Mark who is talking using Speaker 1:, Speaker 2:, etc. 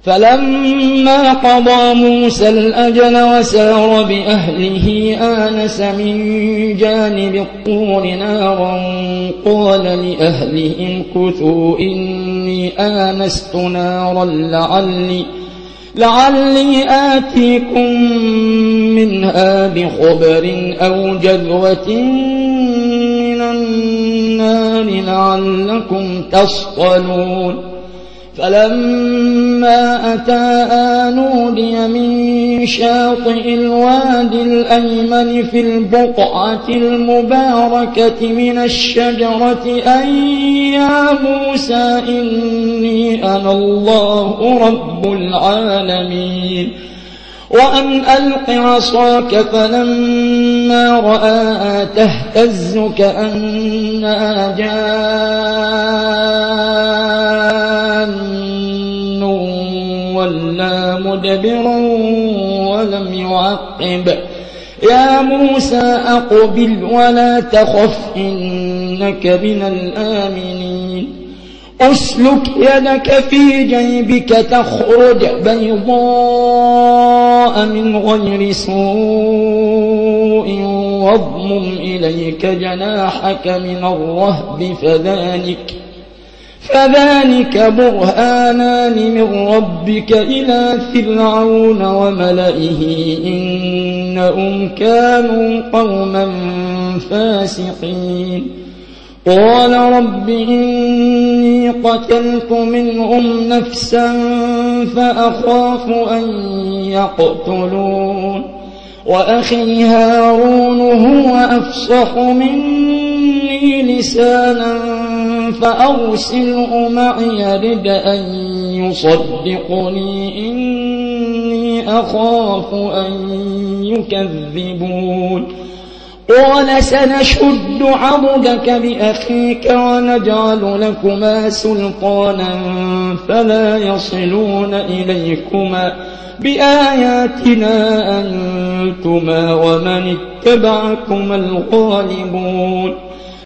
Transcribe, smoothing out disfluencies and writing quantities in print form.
Speaker 1: فلما قضى موسى الأجل وسار بأهله آنس من جانب الطور نارا قال لأهلهم كثوا إني آنست نارا لعلي آتيكم منها بخبر أو جذوة من النار لعلكم تصطلون فلما أتاها نودي من شاطئ الوادي الأيمن في البقعة المباركة من الشجرة أن يا موسى إني أنا الله رب العالمين وأن ألق عصاك فلما رآها تهتز كأنها جان ولا مدبرا ولم يعقب يا موسى أقبل ولا تخف إنك من الآمنين أسلك يدك في جيبك تخرج بيضاء من غير سوء واضمم إليك جناحك من الرهب فذلك برهانان من ربك إلى فرعون وملئه إنهم كانوا قوما فاسقين قال رب إني قتلت منهم نفسا فأخاف أن يقتلون وأخي هارون هو أفصح مني لسانا فأرسله معي رد أن يصدقني إني أخاف أن يكذبون قال سنشد عضدك بأخيك ونجعل لكما سلطانا فلا يصلون إليكما بآياتنا أنتما ومن اتبعكما الغالبون